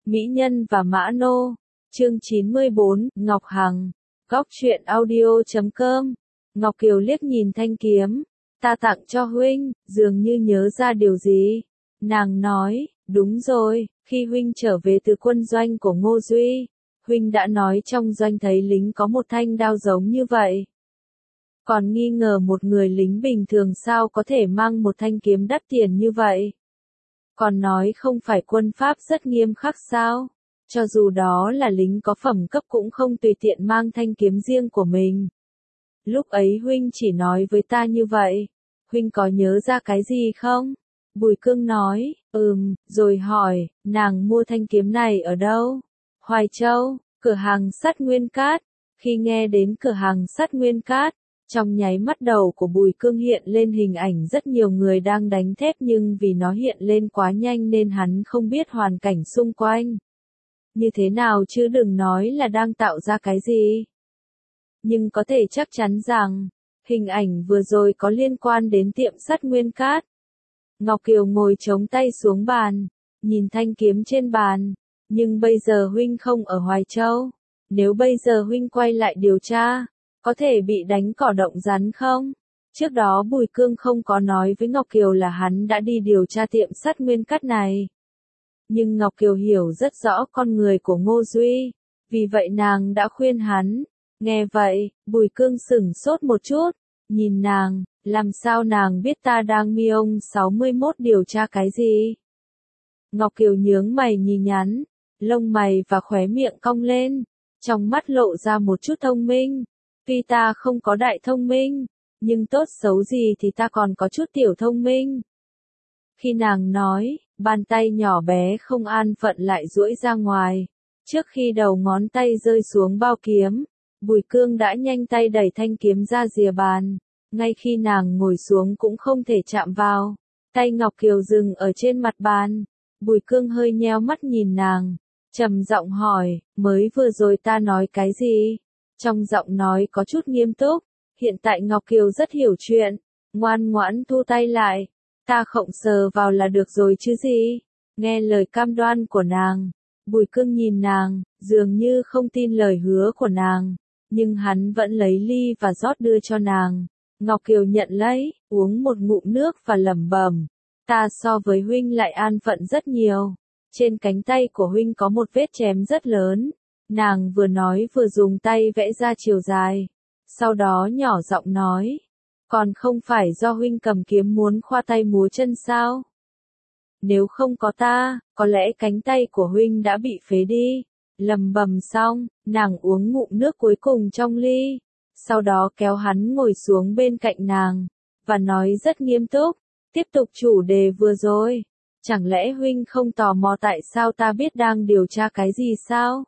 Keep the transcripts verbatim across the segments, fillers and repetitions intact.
Mỹ Nhân và Mã Nô, chương chín mươi bốn, Ngọc Hằng, góc truyện audio chấm com. Ngọc Kiều liếc nhìn thanh kiếm, ta tặng cho huynh, dường như nhớ ra điều gì. Nàng nói, đúng rồi, khi huynh trở về từ quân doanh của Ngô Duy, huynh đã nói trong doanh thấy lính có một thanh đao giống như vậy. Còn nghi ngờ một người lính bình thường sao có thể mang một thanh kiếm đắt tiền như vậy. Còn nói không phải quân pháp rất nghiêm khắc sao, cho dù đó là lính có phẩm cấp cũng không tùy tiện mang thanh kiếm riêng của mình. Lúc ấy huynh chỉ nói với ta như vậy, huynh có nhớ ra cái gì không? Bùi Cương nói, ừm, rồi hỏi, nàng mua thanh kiếm này ở đâu? Hoài Châu, cửa hàng sắt Nguyên Cát. Khi nghe đến cửa hàng sắt Nguyên Cát, trong nháy mắt đầu của Bùi Cương hiện lên hình ảnh rất nhiều người đang đánh thép, nhưng vì nó hiện lên quá nhanh nên hắn không biết hoàn cảnh xung quanh. Như thế nào chứ đừng nói là đang tạo ra cái gì. Nhưng có thể chắc chắn rằng, hình ảnh vừa rồi có liên quan đến tiệm sắt Nguyên Cát. Ngọc Kiều ngồi chống tay xuống bàn, nhìn thanh kiếm trên bàn, nhưng bây giờ huynh không ở Hoài Châu. Nếu bây giờ huynh quay lại điều tra, có thể bị đánh cỏ động rắn không? Trước đó Bùi Cương không có nói với Ngọc Kiều là hắn đã đi điều tra tiệm sắt Nguyên Cát này. Nhưng Ngọc Kiều hiểu rất rõ con người của Ngô Duy, vì vậy nàng đã khuyên hắn. Nghe vậy, Bùi Cương sửng sốt một chút, nhìn nàng, làm sao nàng biết ta đang mi ông sáu mươi mốt điều tra cái gì? Ngọc Kiều nhướng mày nhí nhắn, lông mày và khóe miệng cong lên, trong mắt lộ ra một chút thông minh. Tuy ta không có đại thông minh, nhưng tốt xấu gì thì ta còn có chút tiểu thông minh. Khi nàng nói, bàn tay nhỏ bé không an phận lại duỗi ra ngoài. Trước khi đầu ngón tay rơi xuống bao kiếm, Bùi Cương đã nhanh tay đẩy thanh kiếm ra rìa bàn. Ngay khi nàng ngồi xuống cũng không thể chạm vào. Tay Ngọc Kiều dừng ở trên mặt bàn. Bùi Cương hơi nheo mắt nhìn nàng, trầm giọng hỏi, mới vừa rồi ta nói cái gì? Trong giọng nói có chút nghiêm túc. Hiện tại Ngọc Kiều rất hiểu chuyện, ngoan ngoãn thu tay lại. Ta khổng sờ vào là được rồi chứ gì? Nghe lời cam đoan của nàng, Bùi Cương nhìn nàng, dường như không tin lời hứa của nàng, nhưng hắn vẫn lấy ly và rót đưa cho nàng. Ngọc Kiều nhận lấy, uống một ngụm nước và lẩm bẩm, ta so với huynh lại an phận rất nhiều. Trên cánh tay của huynh có một vết chém rất lớn. Nàng vừa nói vừa dùng tay vẽ ra chiều dài, sau đó nhỏ giọng nói, còn không phải do huynh cầm kiếm muốn khoa tay múa chân sao? Nếu không có ta, có lẽ cánh tay của huynh đã bị phế đi. Lầm bầm xong, nàng uống ngụm nước cuối cùng trong ly, sau đó kéo hắn ngồi xuống bên cạnh nàng, và nói rất nghiêm túc, tiếp tục chủ đề vừa rồi. Chẳng lẽ huynh không tò mò tại sao ta biết đang điều tra cái gì sao?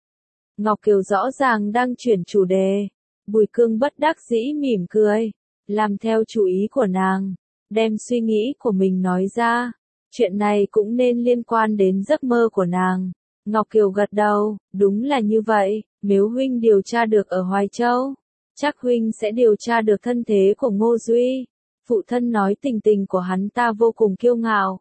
Ngọc Kiều rõ ràng đang chuyển chủ đề. Bùi Cương bất đắc dĩ mỉm cười, làm theo chủ ý của nàng, đem suy nghĩ của mình nói ra. Chuyện này cũng nên liên quan đến giấc mơ của nàng. Ngọc Kiều gật đầu, đúng là như vậy, nếu huynh điều tra được ở Hoài Châu, chắc huynh sẽ điều tra được thân thế của Ngô Duy. Phụ thân nói tình tình của hắn ta vô cùng kiêu ngạo,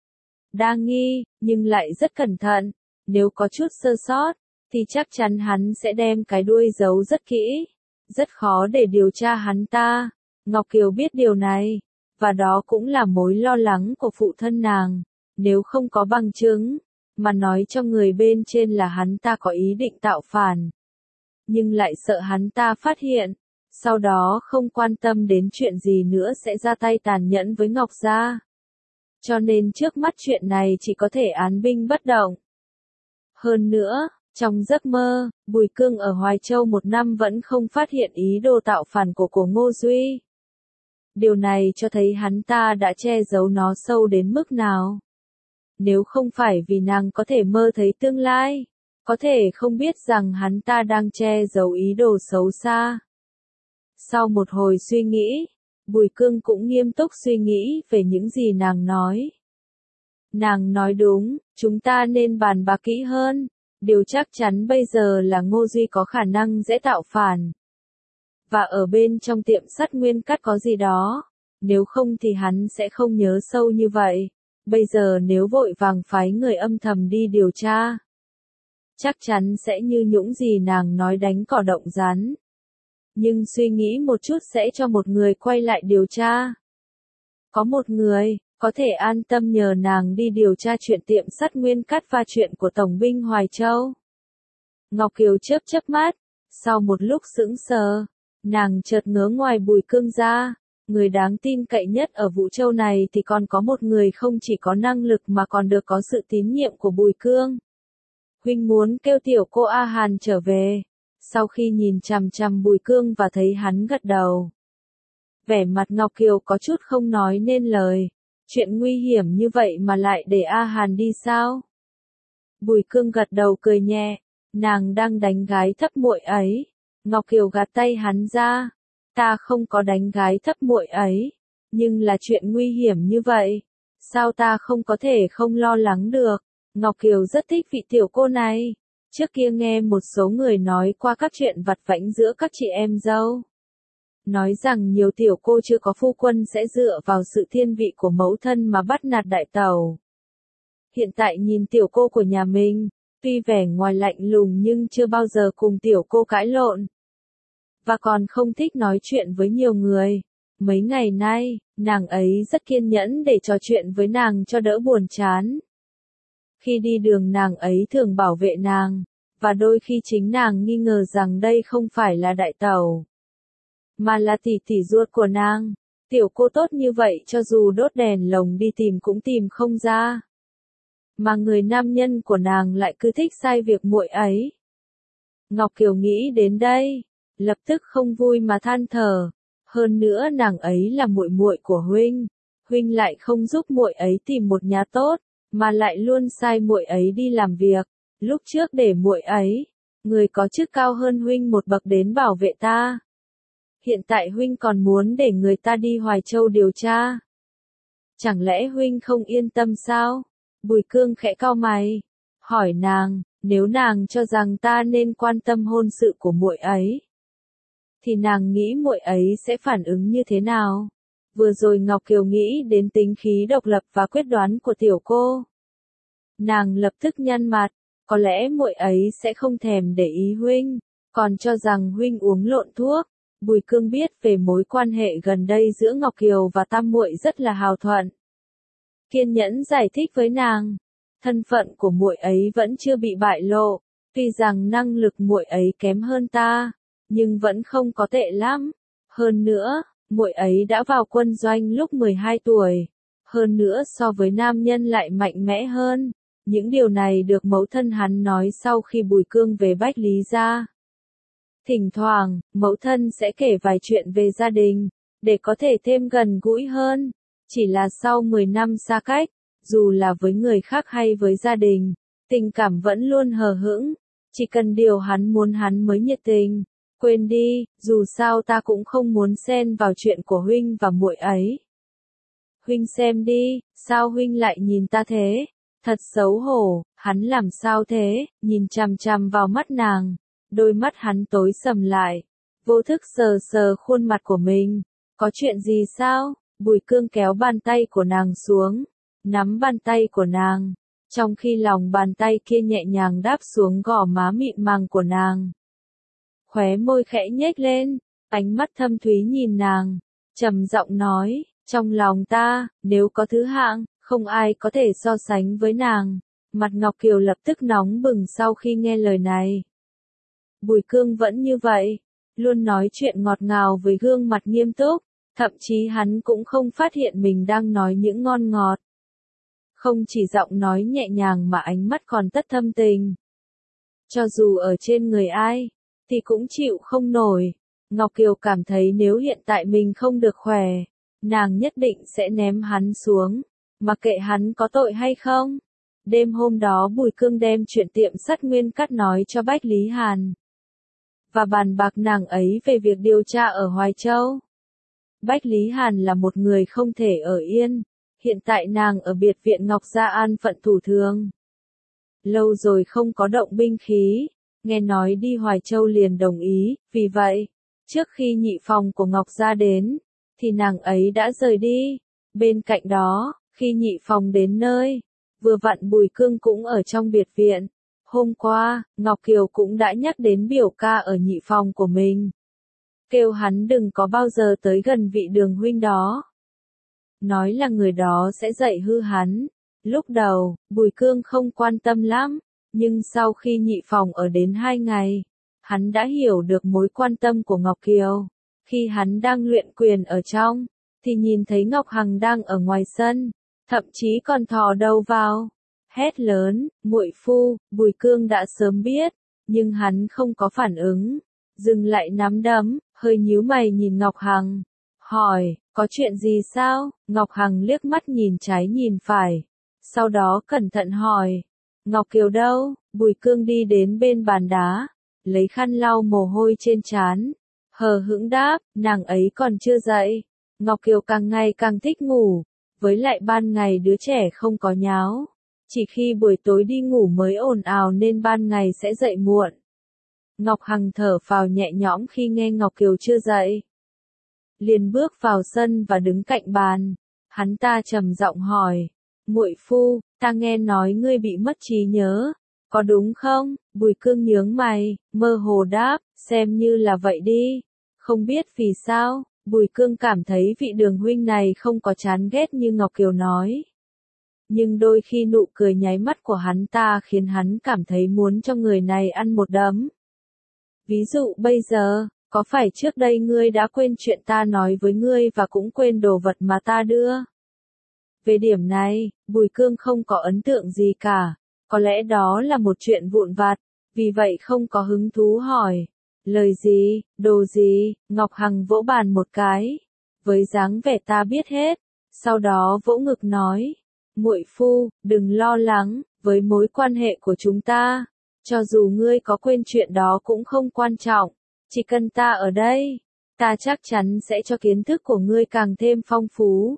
đa nghi, nhưng lại rất cẩn thận. Nếu có chút sơ sót, thì chắc chắn hắn sẽ đem cái đuôi giấu rất kỹ. Rất khó để điều tra hắn ta. Ngọc Kiều biết điều này, và đó cũng là mối lo lắng của phụ thân nàng. Nếu không có bằng chứng, mà nói cho người bên trên là hắn ta có ý định tạo phản, nhưng lại sợ hắn ta phát hiện, sau đó không quan tâm đến chuyện gì nữa sẽ ra tay tàn nhẫn với Ngọc gia. Cho nên trước mắt chuyện này chỉ có thể án binh bất động. Hơn nữa, trong giấc mơ, Bùi Cương ở Hoài Châu một năm vẫn không phát hiện ý đồ tạo phản của của Ngô Duy. Điều này cho thấy hắn ta đã che giấu nó sâu đến mức nào. Nếu không phải vì nàng có thể mơ thấy tương lai, có thể không biết rằng hắn ta đang che giấu ý đồ xấu xa. Sau một hồi suy nghĩ, Bùi Cương cũng nghiêm túc suy nghĩ về những gì nàng nói. Nàng nói đúng, chúng ta nên bàn bạc kỹ hơn. Điều chắc chắn bây giờ là Ngô Duy có khả năng dễ tạo phản. Và ở bên trong tiệm sắt Nguyên Cát có gì đó. Nếu không thì hắn sẽ không nhớ sâu như vậy. Bây giờ nếu vội vàng phái người âm thầm đi điều tra, chắc chắn sẽ như những gì nàng nói đánh cỏ động rắn. Nhưng suy nghĩ một chút sẽ cho một người quay lại điều tra. Có một người, có thể an tâm nhờ nàng đi điều tra chuyện tiệm sắt Nguyên Cát và chuyện của Tổng binh Hoài Châu. Ngọc Kiều chớp chớp mắt, sau một lúc sững sờ, nàng chợt ngớ ngoài Bùi Cương ra, người đáng tin cậy nhất ở Vũ Châu này thì còn có một người không chỉ có năng lực mà còn được có sự tín nhiệm của Bùi Cương. Huynh muốn kêu tiểu cô A Hàn trở về. Sau khi nhìn chằm chằm Bùi Cương và thấy hắn gật đầu, vẻ mặt Ngọc Kiều có chút không nói nên lời. Chuyện nguy hiểm như vậy mà lại để A Hàn đi sao? Bùi Cương gật đầu cười nhẹ, nàng đang đánh gái thấp muội ấy. Ngọc Kiều gạt tay hắn ra, ta không có đánh gái thấp muội ấy, nhưng là chuyện nguy hiểm như vậy, sao ta không có thể không lo lắng được? Ngọc Kiều rất thích vị tiểu cô này. Trước kia nghe một số người nói qua các chuyện vặt vãnh giữa các chị em dâu. Nói rằng nhiều tiểu cô chưa có phu quân sẽ dựa vào sự thiên vị của mẫu thân mà bắt nạt đại tẩu. Hiện tại nhìn tiểu cô của nhà mình, tuy vẻ ngoài lạnh lùng nhưng chưa bao giờ cùng tiểu cô cãi lộn. Và còn không thích nói chuyện với nhiều người. Mấy ngày nay, nàng ấy rất kiên nhẫn để trò chuyện với nàng cho đỡ buồn chán. Khi đi đường nàng ấy thường bảo vệ nàng, và đôi khi chính nàng nghi ngờ rằng đây không phải là đại tẩu, mà là tỷ tỷ ruột của nàng. Tiểu cô tốt như vậy cho dù đốt đèn lồng đi tìm cũng tìm không ra. Mà người nam nhân của nàng lại cứ thích sai việc muội ấy. Ngọc Kiều nghĩ đến đây, lập tức không vui mà than thở. Hơn nữa nàng ấy là muội muội của huynh, huynh lại không giúp muội ấy tìm một nhà tốt, mà lại luôn sai muội ấy đi làm việc. Lúc trước để muội ấy, người có chức cao hơn huynh một bậc đến bảo vệ ta. Hiện tại huynh còn muốn để người ta đi Hoài Châu điều tra. Chẳng lẽ huynh không yên tâm sao? Bùi Cương khẽ cau mày, hỏi nàng, nếu nàng cho rằng ta nên quan tâm hôn sự của muội ấy, thì nàng nghĩ muội ấy sẽ phản ứng như thế nào? Vừa rồi Ngọc Kiều nghĩ đến tính khí độc lập và quyết đoán của tiểu cô. Nàng lập tức nhăn mặt, có lẽ muội ấy sẽ không thèm để ý huynh, còn cho rằng huynh uống lộn thuốc. Bùi Cương biết về mối quan hệ gần đây giữa Ngọc Kiều và tam muội rất là hào thuận. Kiên nhẫn giải thích với nàng, thân phận của muội ấy vẫn chưa bị bại lộ, tuy rằng năng lực muội ấy kém hơn ta, nhưng vẫn không có tệ lắm. Hơn nữa, muội ấy đã vào quân doanh lúc mười hai tuổi, hơn nữa so với nam nhân lại mạnh mẽ hơn. Những điều này được mẫu thân hắn nói sau khi Bùi Cương về Bách Lý gia. Thỉnh thoảng, mẫu thân sẽ kể vài chuyện về gia đình, để có thể thêm gần gũi hơn. Chỉ là sau mười năm xa cách, dù là với người khác hay với gia đình, tình cảm vẫn luôn hờ hững. Chỉ cần điều hắn muốn hắn mới nhiệt tình. Quên đi, dù sao ta cũng không muốn xen vào chuyện của huynh và muội ấy. Huynh xem đi, sao huynh lại nhìn ta thế? Thật xấu hổ, hắn làm sao thế? Nhìn chằm chằm vào mắt nàng, đôi mắt hắn tối sầm lại, vô thức sờ sờ khuôn mặt của mình. Có chuyện gì sao? Bùi Cương kéo bàn tay của nàng xuống, nắm bàn tay của nàng, trong khi lòng bàn tay kia nhẹ nhàng đáp xuống gò má mịn màng của nàng. Khóe môi khẽ nhếch lên, ánh mắt thâm thúy nhìn nàng, trầm giọng nói, trong lòng ta, nếu có thứ hạng, không ai có thể so sánh với nàng. Mặt Ngọc Kiều lập tức nóng bừng sau khi nghe lời này. Bùi Cương vẫn như vậy, luôn nói chuyện ngọt ngào với gương mặt nghiêm túc, thậm chí hắn cũng không phát hiện mình đang nói những ngon ngọt. Không chỉ giọng nói nhẹ nhàng mà ánh mắt còn tất thâm tình. Cho dù ở trên người ai, thì cũng chịu không nổi. Ngọc Kiều cảm thấy nếu hiện tại mình không được khỏe, nàng nhất định sẽ ném hắn xuống, mặc kệ hắn có tội hay không. Đêm hôm đó Bùi Cương đem chuyện tiệm sắt Nguyên Cát nói cho Bách Lý Hàn, và bàn bạc nàng ấy về việc điều tra ở Hoài Châu. Bách Lý Hàn là một người không thể ở yên, hiện tại nàng ở biệt viện Ngọc Gia an phận thủ thường. Lâu rồi không có động binh khí, nghe nói đi Hoài Châu liền đồng ý, vì vậy, trước khi nhị phòng của Ngọc Gia đến, thì nàng ấy đã rời đi. Bên cạnh đó, khi nhị phòng đến nơi, vừa vặn Bùi Cương cũng ở trong biệt viện. Hôm qua, Ngọc Kiều cũng đã nhắc đến biểu ca ở nhị phòng của mình. Kêu hắn đừng có bao giờ tới gần vị Đường huynh đó. Nói là người đó sẽ dạy hư hắn. Lúc đầu, Bùi Cương không quan tâm lắm, nhưng sau khi nhị phòng ở đến hai ngày, hắn đã hiểu được mối quan tâm của Ngọc Kiều. Khi hắn đang luyện quyền ở trong, thì nhìn thấy Ngọc Hằng đang ở ngoài sân, thậm chí còn thò đầu vào, hét lớn, muội phu. Bùi Cương đã sớm biết, nhưng hắn không có phản ứng, dừng lại nắm đấm, hơi nhíu mày nhìn Ngọc Hằng, hỏi, có chuyện gì sao? Ngọc Hằng liếc mắt nhìn trái nhìn phải, sau đó cẩn thận hỏi, Ngọc Kiều đâu? Bùi Cương đi đến bên bàn đá, lấy khăn lau mồ hôi trên trán, hờ hững đáp, nàng ấy còn chưa dậy. Ngọc Kiều càng ngày càng thích ngủ, với lại ban ngày đứa trẻ không có nháo, chỉ khi buổi tối đi ngủ mới ồn ào nên ban ngày sẽ dậy muộn. Ngọc Hằng thở phào nhẹ nhõm khi nghe Ngọc Kiều chưa dậy. Liền bước vào sân và đứng cạnh bàn, hắn ta trầm giọng hỏi, muội phu, ta nghe nói ngươi bị mất trí nhớ, có đúng không? Bùi Cương nhướng mày, mơ hồ đáp, xem như là vậy đi. Không biết vì sao, Bùi Cương cảm thấy vị Đường huynh này không có chán ghét như Ngọc Kiều nói. Nhưng đôi khi nụ cười nháy mắt của hắn ta khiến hắn cảm thấy muốn cho người này ăn một đấm. Ví dụ bây giờ, có phải trước đây ngươi đã quên chuyện ta nói với ngươi và cũng quên đồ vật mà ta đưa? Về điểm này, Bùi Cương không có ấn tượng gì cả, có lẽ đó là một chuyện vụn vặt, vì vậy không có hứng thú hỏi. Lời gì, đồ gì? Ngọc Hằng vỗ bàn một cái, với dáng vẻ ta biết hết, sau đó vỗ ngực nói, muội phu, đừng lo lắng, với mối quan hệ của chúng ta, cho dù ngươi có quên chuyện đó cũng không quan trọng, chỉ cần ta ở đây, ta chắc chắn sẽ cho kiến thức của ngươi càng thêm phong phú.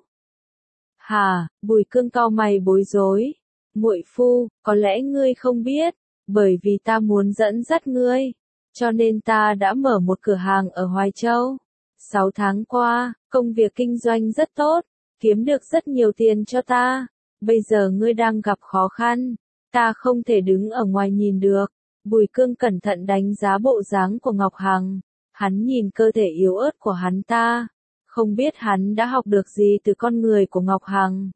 Hả? Bùi Cương cau mày bối rối. Muội phu, có lẽ ngươi không biết, bởi vì ta muốn dẫn dắt ngươi, cho nên ta đã mở một cửa hàng ở Hoài Châu. Sáu tháng qua, công việc kinh doanh rất tốt, kiếm được rất nhiều tiền cho ta. Bây giờ ngươi đang gặp khó khăn, ta không thể đứng ở ngoài nhìn được. Bùi Cương cẩn thận đánh giá bộ dáng của Ngọc Hằng, hắn nhìn cơ thể yếu ớt của hắn ta, không biết hắn đã học được gì từ con người của Ngọc Hằng.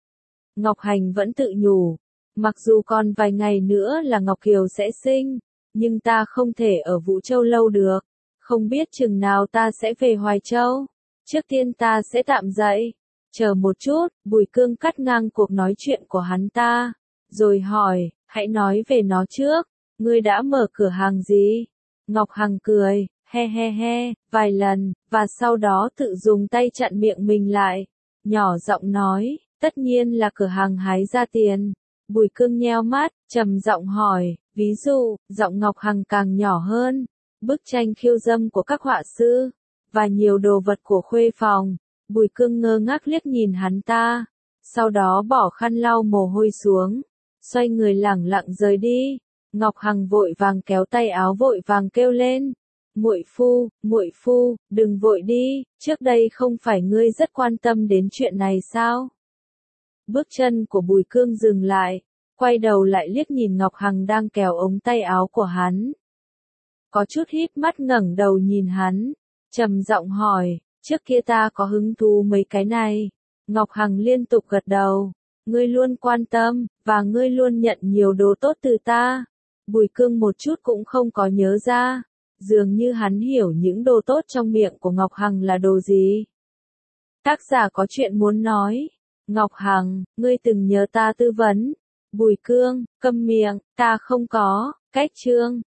Ngọc Hành vẫn tự nhủ, mặc dù còn vài ngày nữa là Ngọc Kiều sẽ sinh, nhưng ta không thể ở Vũ Châu lâu được, không biết chừng nào ta sẽ về Hoài Châu. Trước tiên ta sẽ tạm dậy, chờ một chút. Bùi Cương cắt ngang cuộc nói chuyện của hắn ta, rồi hỏi, hãy nói về nó trước, ngươi đã mở cửa hàng gì? Ngọc Hằng cười, he he he, vài lần, và sau đó tự dùng tay chặn miệng mình lại, nhỏ giọng nói, tất nhiên là cửa hàng hái ra tiền. Bùi Cương nheo mắt, trầm giọng hỏi, ví dụ, giọng Ngọc Hằng càng nhỏ hơn, bức tranh khiêu dâm của các họa sư, và nhiều đồ vật của khuê phòng. Bùi Cương ngơ ngác liếc nhìn hắn ta, sau đó bỏ khăn lau mồ hôi xuống, xoay người lẳng lặng rời đi. Ngọc Hằng vội vàng kéo tay áo vội vàng kêu lên, muội phu, muội phu, đừng vội đi, trước đây không phải ngươi rất quan tâm đến chuyện này sao? Bước chân của Bùi Cương dừng lại, quay đầu lại liếc nhìn Ngọc Hằng đang kéo ống tay áo của hắn. Có chút híp mắt ngẩng đầu nhìn hắn, trầm giọng hỏi, trước kia ta có hứng thú mấy cái này. Ngọc Hằng liên tục gật đầu, ngươi luôn quan tâm, và ngươi luôn nhận nhiều đồ tốt từ ta. Bùi Cương một chút cũng không có nhớ ra, dường như hắn hiểu những đồ tốt trong miệng của Ngọc Hằng là đồ gì. Tác giả có chuyện muốn nói. Ngọc Hằng, ngươi từng nhờ ta tư vấn. Bùi Cương, câm miệng, ta không có. Cách chương